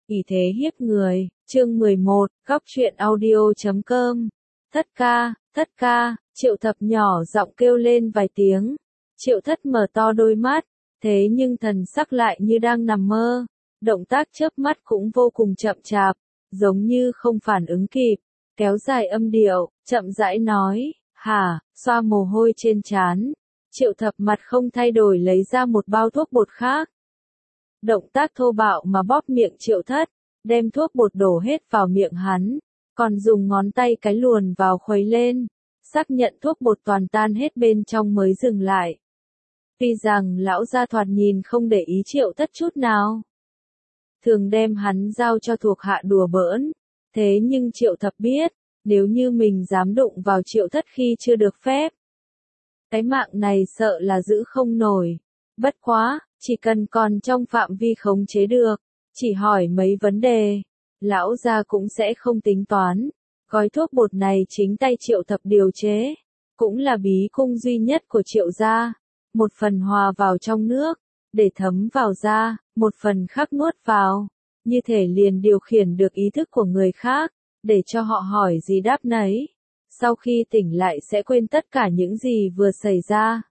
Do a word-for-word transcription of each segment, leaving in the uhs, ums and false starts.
ỷ thế hiếp người, chương mười một, góc truyện audio chấm com. Thất ca, thất ca, Triệu Thập nhỏ giọng kêu lên vài tiếng. Triệu Thất mở to đôi mắt, thế nhưng thần sắc lại như đang nằm mơ. Động tác chớp mắt cũng vô cùng chậm chạp, giống như không phản ứng kịp. Kéo dài âm điệu, chậm rãi nói, hả, xoa mồ hôi trên trán. Triệu Thập mặt không thay đổi lấy ra một bao thuốc bột khác. Động tác thô bạo mà bóp miệng Triệu Thất, đem thuốc bột đổ hết vào miệng hắn, còn dùng ngón tay cái luồn vào khuấy lên, xác nhận thuốc bột toàn tan hết bên trong mới dừng lại. Tuy rằng lão gia thoạt nhìn không để ý Triệu Thất chút nào, thường đem hắn giao cho thuộc hạ đùa bỡn, thế nhưng Triệu Thập biết, nếu như mình dám đụng vào Triệu Thất khi chưa được phép, cái mạng này sợ là giữ không nổi. Bất quá, chỉ cần còn trong phạm vi khống chế được, chỉ hỏi mấy vấn đề, lão gia cũng sẽ không tính toán. Gói thuốc bột này chính tay Triệu Thập điều chế, cũng là bí cung duy nhất của Triệu gia. Một phần hòa vào trong nước, để thấm vào da, một phần khác nuốt vào, như thể liền điều khiển được ý thức của người khác, để cho họ hỏi gì đáp nấy. Sau khi tỉnh lại sẽ quên tất cả những gì vừa xảy ra.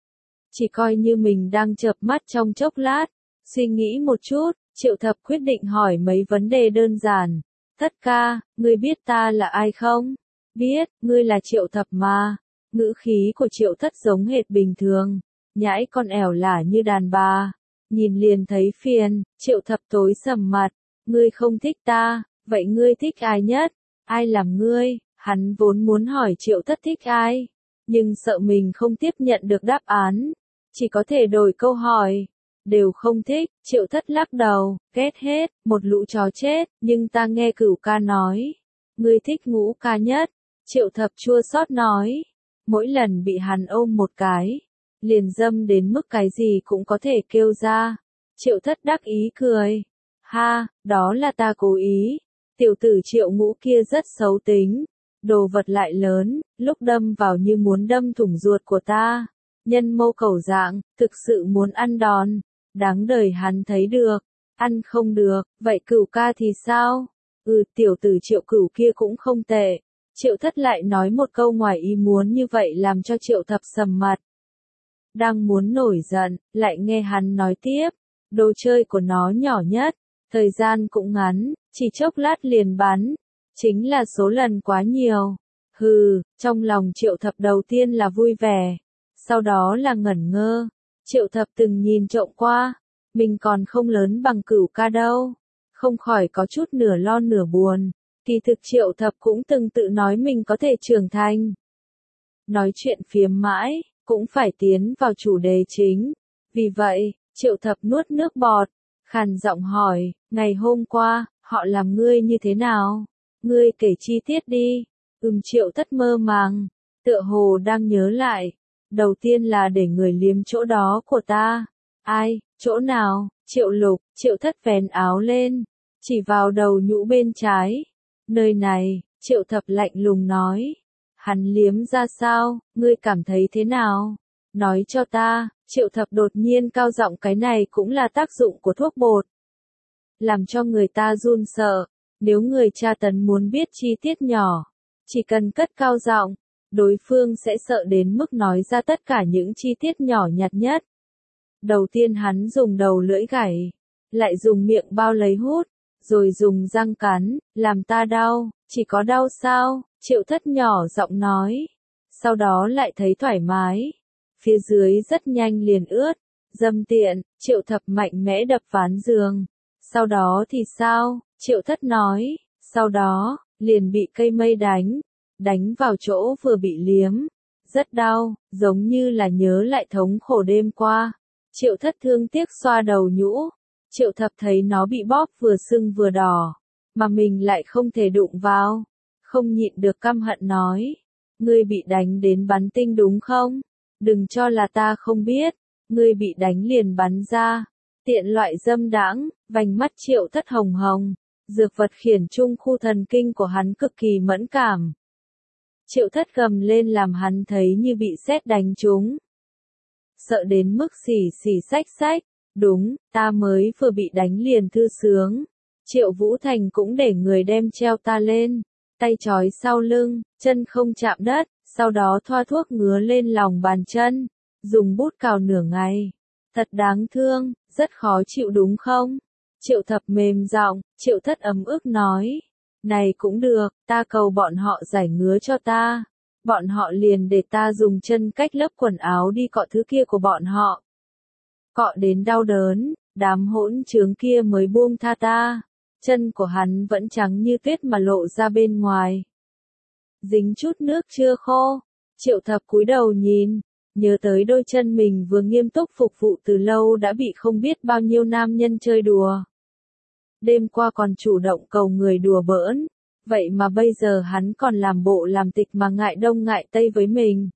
Chỉ coi như mình đang chợp mắt trong chốc lát, suy nghĩ một chút, Triệu Thập quyết định hỏi mấy vấn đề đơn giản. Thất ca, ngươi biết ta là ai không? Biết, ngươi là Triệu Thập mà. Ngữ khí của Triệu Thất giống hệt bình thường, nhãi con ẻo lả như đàn bà. Nhìn liền thấy phiền, Triệu Thập tối sầm mặt. Ngươi không thích ta, vậy ngươi thích ai nhất? Ai làm ngươi? Hắn vốn muốn hỏi Triệu Thất thích ai, nhưng sợ mình không tiếp nhận được đáp án, chỉ có thể đổi câu hỏi. Đều không thích, Triệu Thất lắc đầu, ghét hết, một lũ chó chết, nhưng ta nghe Cửu ca nói, ngươi thích Ngũ ca nhất. Triệu Thập chua xót nói, mỗi lần bị hắn ôm một cái, liền dâm đến mức cái gì cũng có thể kêu ra. Triệu Thất đắc ý cười, ha, đó là ta cố ý, tiểu tử Triệu Ngũ kia rất xấu tính. Đồ vật lại lớn, lúc đâm vào như muốn đâm thủng ruột của ta. Nhân mô cầu dạng, thực sự muốn ăn đòn. Đáng đời hắn thấy được, ăn không được, vậy Cửu ca thì sao? Ừ, tiểu tử Triệu Cửu kia cũng không tệ. Triệu Thất lại nói một câu ngoài ý muốn như vậy làm cho Triệu Thập sầm mặt. Đang muốn nổi giận, lại nghe hắn nói tiếp, đồ chơi của nó nhỏ nhất, thời gian cũng ngắn, chỉ chốc lát liền bắn. Chính là số lần quá nhiều. Hừ, trong lòng Triệu Thập đầu tiên là vui vẻ, sau đó là ngẩn ngơ. Triệu Thập từng nhìn trộm qua, mình còn không lớn bằng Cửu ca đâu, không khỏi có chút nửa lo nửa buồn. Kỳ thực Triệu Thập cũng từng tự nói mình có thể trưởng thành. Nói chuyện phiếm mãi, cũng phải tiến vào chủ đề chính. Vì vậy, Triệu Thập nuốt nước bọt, khàn giọng hỏi, ngày hôm qua, họ làm ngươi như thế nào? Ngươi kể chi tiết đi. Ừm, Triệu Thất mơ màng, tựa hồ đang nhớ lại. Đầu tiên là để người liếm chỗ đó của ta. Ai, chỗ nào? Triệu Lục. Triệu Thất vén áo lên, chỉ vào đầu nhũ bên trái. Nơi này, Triệu Thập lạnh lùng nói. Hắn liếm ra sao, ngươi cảm thấy thế nào? Nói cho ta. Triệu Thập đột nhiên cao giọng, cái này cũng là tác dụng của thuốc bột, làm cho người ta run sợ. Nếu người tra tấn muốn biết chi tiết nhỏ, chỉ cần cất cao giọng, đối phương sẽ sợ đến mức nói ra tất cả những chi tiết nhỏ nhặt nhất. Đầu tiên hắn dùng đầu lưỡi gảy, lại dùng miệng bao lấy hút, rồi dùng răng cắn, làm ta đau. Chỉ có đau sao? Triệu Thất nhỏ giọng nói. Sau đó lại thấy thoải mái. Phía dưới rất nhanh liền ướt. Dâm tiện. Triệu Thập mạnh mẽ đập ván giường. Sau đó thì sao? Triệu Thất nói. Sau đó, liền bị cây mây đánh. Đánh vào chỗ vừa bị liếm. Rất đau, giống như là nhớ lại thống khổ đêm qua. Triệu Thất thương tiếc xoa đầu nhũ. Triệu Thập thấy nó bị bóp vừa sưng vừa đỏ, mà mình lại không thể đụng vào. Không nhịn được căm hận nói. Ngươi bị đánh đến bắn tinh đúng không? Đừng cho là ta không biết. Ngươi bị đánh liền bắn ra. Tiện loại dâm đãng. Vành mắt Triệu Thất hồng hồng. Dược vật khiển trung khu thần kinh của hắn cực kỳ mẫn cảm. Triệu Thất gầm lên làm hắn thấy như bị sét đánh trúng. Sợ đến mức xì xì xách xách. Đúng, ta mới vừa bị đánh liền thư sướng. Triệu Vũ Thành cũng để người đem treo ta lên, tay trói sau lưng, chân không chạm đất, sau đó thoa thuốc ngứa lên lòng bàn chân, dùng bút cào nửa ngày. Thật đáng thương, rất khó chịu đúng không? Triệu Thập mềm giọng, Triệu Thất ấm ức nói. Này cũng được, ta cầu bọn họ giải ngứa cho ta. Bọn họ liền để ta dùng chân cách lớp quần áo đi cọ thứ kia của bọn họ. Cọ đến đau đớn, đám hỗn trướng kia mới buông tha ta. Chân của hắn vẫn trắng như tuyết mà lộ ra bên ngoài. Dính chút nước chưa khô. Triệu Thập cúi đầu nhìn, nhớ tới đôi chân mình vừa nghiêm túc phục vụ từ lâu đã bị không biết bao nhiêu nam nhân chơi đùa. Đêm qua còn chủ động cầu người đùa bỡn, vậy mà bây giờ hắn còn làm bộ làm tịch mà ngại đông ngại tây với mình.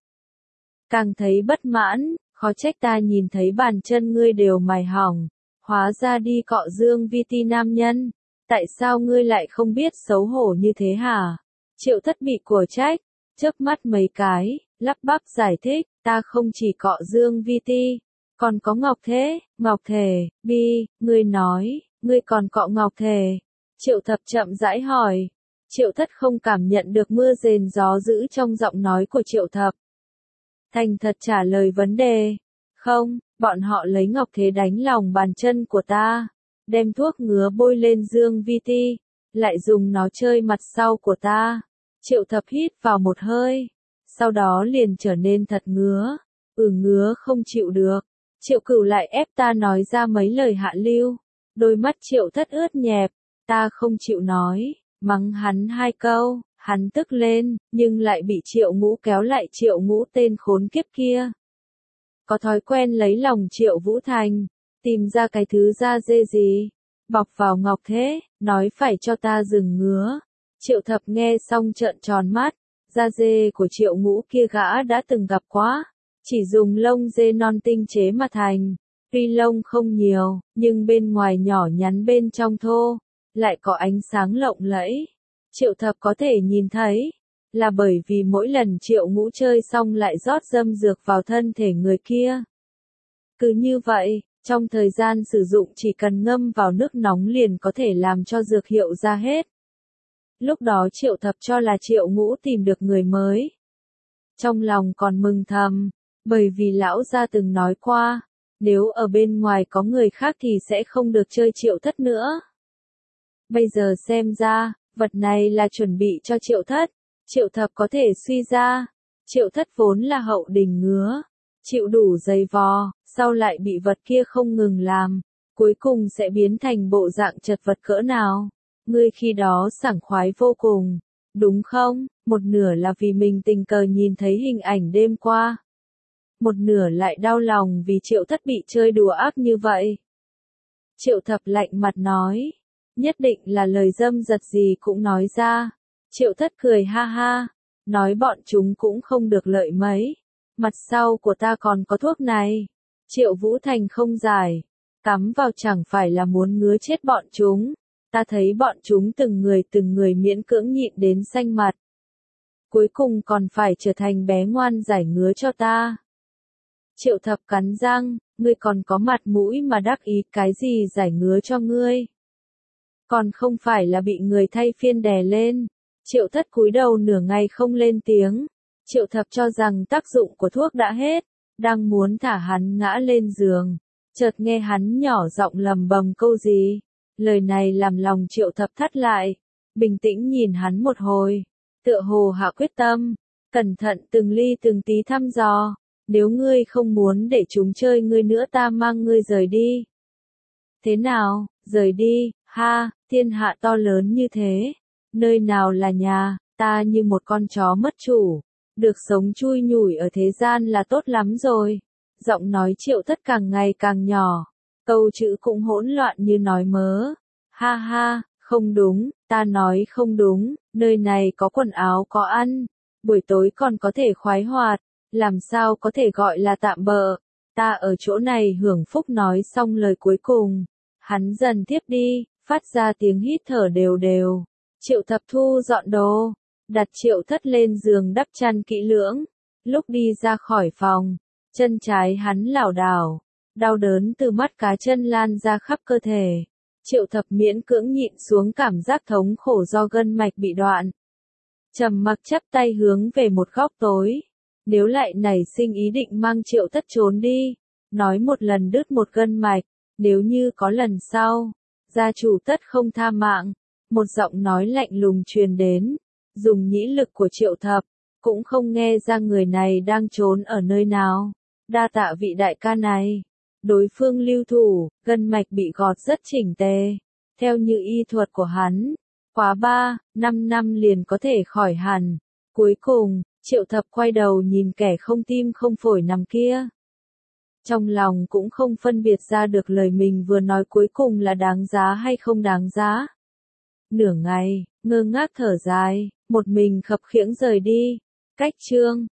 Càng thấy bất mãn, khó trách ta nhìn thấy bàn chân ngươi đều mài hỏng, hóa ra đi cọ dương vi ti nam nhân, tại sao ngươi lại không biết xấu hổ như thế hả? Triệu Thất bị của trách, chớp mắt mấy cái, lắp bắp giải thích, ta không chỉ cọ dương vi ti, còn có ngọc thế, ngọc thể, bi, ngươi nói, ngươi còn cọ ngọc thể. Triệu Thập chậm rãi hỏi. Triệu Thất không cảm nhận được mưa rền gió dữ trong giọng nói của Triệu Thập. Thành thật trả lời vấn đề. Không, bọn họ lấy ngọc thế đánh lòng bàn chân của ta, đem thuốc ngứa bôi lên dương vi ti, lại dùng nó chơi mặt sau của ta. Triệu Thập hít vào một hơi, sau đó liền trở nên thật ngứa, ừ ngứa không chịu được. Triệu Cửu lại ép ta nói ra mấy lời hạ lưu, đôi mắt Triệu Thất ướt nhẹp, ta không chịu nói, mắng hắn hai câu, hắn tức lên, nhưng lại bị Triệu Ngũ kéo lại. Triệu Ngũ tên khốn kiếp kia có thói quen lấy lòng Triệu Vũ Thành, tìm ra cái thứ da dê gì, bọc vào ngọc thế, nói phải cho ta dừng ngứa. Triệu Thập nghe xong trợn tròn mắt, da dê của Triệu Ngũ kia gã đã từng gặp quá, chỉ dùng lông dê non tinh chế mà thành, tuy lông không nhiều, nhưng bên ngoài nhỏ nhắn bên trong thô, lại có ánh sáng lộng lẫy. Triệu Thập có thể nhìn thấy, là bởi vì mỗi lần Triệu Ngũ chơi xong lại rót dâm dược vào thân thể người kia. Cứ như vậy, trong thời gian sử dụng chỉ cần ngâm vào nước nóng liền có thể làm cho dược hiệu ra hết. Lúc đó Triệu Thập cho là Triệu Ngũ tìm được người mới. Trong lòng còn mừng thầm, bởi vì lão gia từng nói qua, nếu ở bên ngoài có người khác thì sẽ không được chơi Triệu Thất nữa. Bây giờ xem ra, vật này là chuẩn bị cho Triệu Thất. Triệu Thập có thể suy ra, Triệu Thất vốn là hậu đình ngứa, chịu đủ dày vò, sau lại bị vật kia không ngừng làm, cuối cùng sẽ biến thành bộ dạng chật vật cỡ nào. Ngươi khi đó sảng khoái vô cùng, đúng không? Một nửa là vì mình tình cờ nhìn thấy hình ảnh đêm qua, một nửa lại đau lòng vì Triệu Thất bị chơi đùa ác như vậy. Triệu Thập lạnh mặt nói, nhất định là lời dâm dật gì cũng nói ra. Triệu Thất cười ha ha, nói bọn chúng cũng không được lợi mấy, mặt sau của ta còn có thuốc này. Triệu Vũ Thành không giải, cắm vào chẳng phải là muốn ngứa chết bọn chúng, ta thấy bọn chúng từng người từng người miễn cưỡng nhịn đến xanh mặt. Cuối cùng còn phải trở thành bé ngoan giải ngứa cho ta. Triệu Thập cắn răng, ngươi còn có mặt mũi mà đắc ý cái gì giải ngứa cho ngươi. Còn không phải là bị người thay phiên đè lên. Triệu Thất cúi đầu nửa ngày không lên tiếng. Triệu Thập cho rằng tác dụng của thuốc đã hết, đang muốn thả hắn ngã lên giường, chợt nghe hắn nhỏ giọng lầm bầm câu gì. Lời này làm lòng Triệu Thập thắt lại, bình tĩnh nhìn hắn một hồi, tựa hồ hạ quyết tâm, cẩn thận từng ly từng tí thăm dò, nếu ngươi không muốn để chúng chơi ngươi nữa ta mang ngươi rời đi. Thế nào, rời đi, ha, thiên hạ to lớn như thế, nơi nào là nhà, ta như một con chó mất chủ, được sống chui nhủi ở thế gian là tốt lắm rồi. Giọng nói Triệu Thất càng ngày càng nhỏ, câu chữ cũng hỗn loạn như nói mớ. Ha ha, không đúng, ta nói không đúng, nơi này có quần áo có ăn, buổi tối còn có thể khoái hoạt, làm sao có thể gọi là tạm bợ. Ta ở chỗ này hưởng phúc. Nói xong lời cuối cùng, hắn dần tiếp đi, phát ra tiếng hít thở đều đều. Triệu Thập thu dọn đồ, đặt Triệu Thất lên giường đắp chăn kỹ lưỡng. Lúc đi ra khỏi phòng, chân trái hắn lảo đảo, đau đớn từ mắt cá chân lan ra khắp cơ thể. Triệu Thập miễn cưỡng nhịn xuống cảm giác thống khổ do gân mạch bị đoạn. Trầm mặc chắp tay hướng về một góc tối. Nếu lại nảy sinh ý định mang Triệu Thất trốn đi, nói một lần đứt một gân mạch, nếu như có lần sau, gia chủ tất không tha mạng. Một giọng nói lạnh lùng truyền đến, dùng nhĩ lực của Triệu Thập, cũng không nghe ra người này đang trốn ở nơi nào. Đa tạ vị đại ca này. Đối phương lưu thủ, gân mạch bị gọt rất chỉnh tề. Theo như y thuật của hắn, quá ba, năm năm liền có thể khỏi hẳn. Cuối cùng, Triệu Thập quay đầu nhìn kẻ không tim không phổi nằm kia. Trong lòng cũng không phân biệt ra được lời mình vừa nói cuối cùng là đáng giá hay không đáng giá. Nửa ngày, ngơ ngác thở dài, một mình khập khiễng rời đi. Cách chương